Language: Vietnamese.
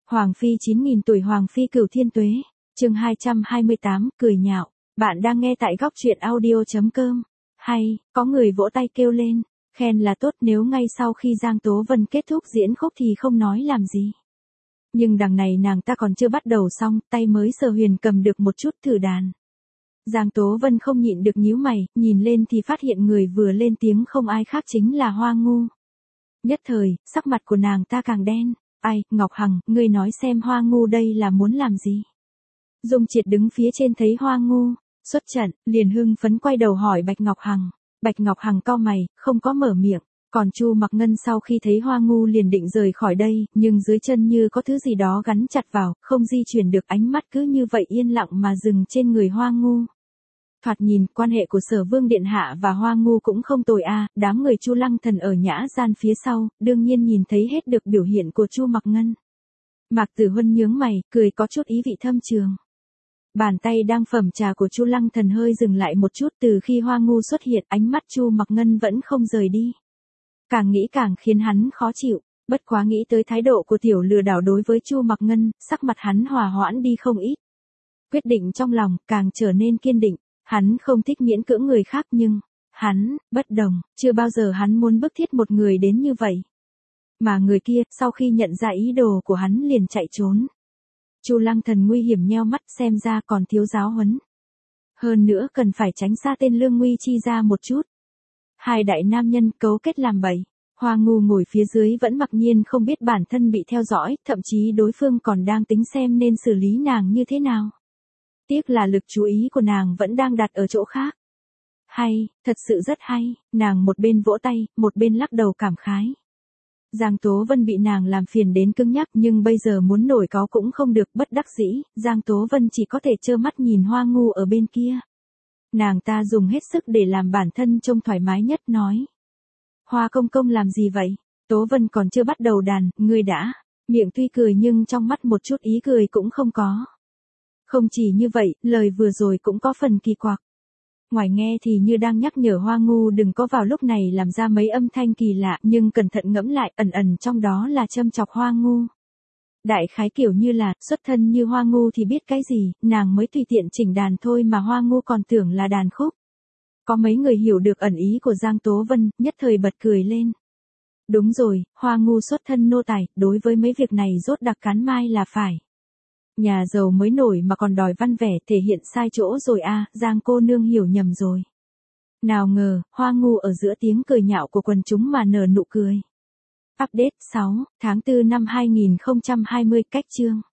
Hoàng phi 9.000 tuổi Hoàng phi cửu thiên tuế, chương 228, cười nhạo. Bạn đang nghe tại góc truyện audio.com. Hay, có người vỗ tay kêu lên, khen là tốt nếu ngay sau khi Giang Tố Vân kết thúc diễn khúc thì không nói làm gì. Nhưng đằng này nàng ta còn chưa bắt đầu xong, tay mới sờ huyền cầm được một chút thử đàn. Giang Tố Vân không nhịn được nhíu mày, nhìn lên thì phát hiện người vừa lên tiếng không ai khác chính là Hoa Ngu. Nhất thời, sắc mặt của nàng ta càng đen. Ai, Ngọc Hằng, ngươi nói xem Hoa Ngu đây là muốn làm gì? Dung Triệt đứng phía trên thấy Hoa Ngu xuất trận, liền hưng phấn quay đầu hỏi Bạch Ngọc Hằng. Bạch Ngọc Hằng cau mày, không có mở miệng. Còn Chu Mặc Ngân sau khi thấy Hoa Ngu liền định rời khỏi đây, nhưng dưới chân như có thứ gì đó gắn chặt vào, không di chuyển được, ánh mắt cứ như vậy yên lặng mà dừng trên người Hoa Ngu. Thoạt nhìn, quan hệ của Sở Vương Điện Hạ và Hoa Ngu cũng không tồi a. Đám người Chu Lăng Thần ở nhã gian phía sau, đương nhiên nhìn thấy hết được biểu hiện của Chu Mặc Ngân. Mạc Tử Huân nhướng mày, cười có chút ý vị thâm trường. Bàn tay đang phẩm trà của Chu Lăng Thần hơi dừng lại một chút, từ khi Hoa Ngu xuất hiện, ánh mắt Chu Mặc Ngân vẫn không rời đi. Càng nghĩ càng khiến hắn khó chịu, bất quá nghĩ tới thái độ của tiểu lừa đảo đối với Chu Mặc Ngân, sắc mặt hắn hòa hoãn đi không ít. Quyết định trong lòng càng trở nên kiên định. Hắn không thích miễn cưỡng người khác nhưng, hắn, bất đồng, chưa bao giờ hắn muốn bức thiết một người đến như vậy. Mà người kia, sau khi nhận ra ý đồ của hắn liền chạy trốn. Chu Lăng Thần nguy hiểm nheo mắt, xem ra còn thiếu giáo huấn. Hơn nữa cần phải tránh xa tên Lương Nguy Chi ra một chút. Hai đại nam nhân cấu kết làm bậy. Hoa Ngu ngồi phía dưới vẫn mặc nhiên không biết bản thân bị theo dõi, thậm chí đối phương còn đang tính xem nên xử lý nàng như thế nào. Tiếc là lực chú ý của nàng vẫn đang đặt ở chỗ khác. Hay, thật sự rất hay, nàng một bên vỗ tay, một bên lắc đầu cảm khái. Giang Tố Vân bị nàng làm phiền đến cứng nhắc nhưng bây giờ muốn nổi cáu cũng không được, bất đắc dĩ, Giang Tố Vân chỉ có thể trơ mắt nhìn Hoa Ngu ở bên kia. Nàng ta dùng hết sức để làm bản thân trông thoải mái nhất nói. Hoa công công làm gì vậy? Tố Vân còn chưa bắt đầu đàn, ngươi đã. Miệng tuy cười nhưng trong mắt một chút ý cười cũng không có. Không chỉ như vậy, lời vừa rồi cũng có phần kỳ quặc. Ngoài nghe thì như đang nhắc nhở Hoa Ngu đừng có vào lúc này làm ra mấy âm thanh kỳ lạ, nhưng cẩn thận ngẫm lại, ẩn ẩn trong đó là châm chọc Hoa Ngu. Đại khái kiểu như là, xuất thân như Hoa Ngu thì biết cái gì, nàng mới tùy tiện chỉnh đàn thôi mà Hoa Ngu còn tưởng là đàn khúc. Có mấy người hiểu được ẩn ý của Giang Tố Vân, nhất thời bật cười lên. Đúng rồi, Hoa Ngu xuất thân nô tài, đối với mấy việc này rốt đặc cán mai là phải. Nhà giàu mới nổi mà còn đòi văn vẻ, thể hiện sai chỗ rồi a. Giang cô nương hiểu nhầm rồi. Nào ngờ, Hoa Ngu ở giữa tiếng cười nhạo của quần chúng mà nở nụ cười. Update 6, tháng 4 năm 2020, cách chương.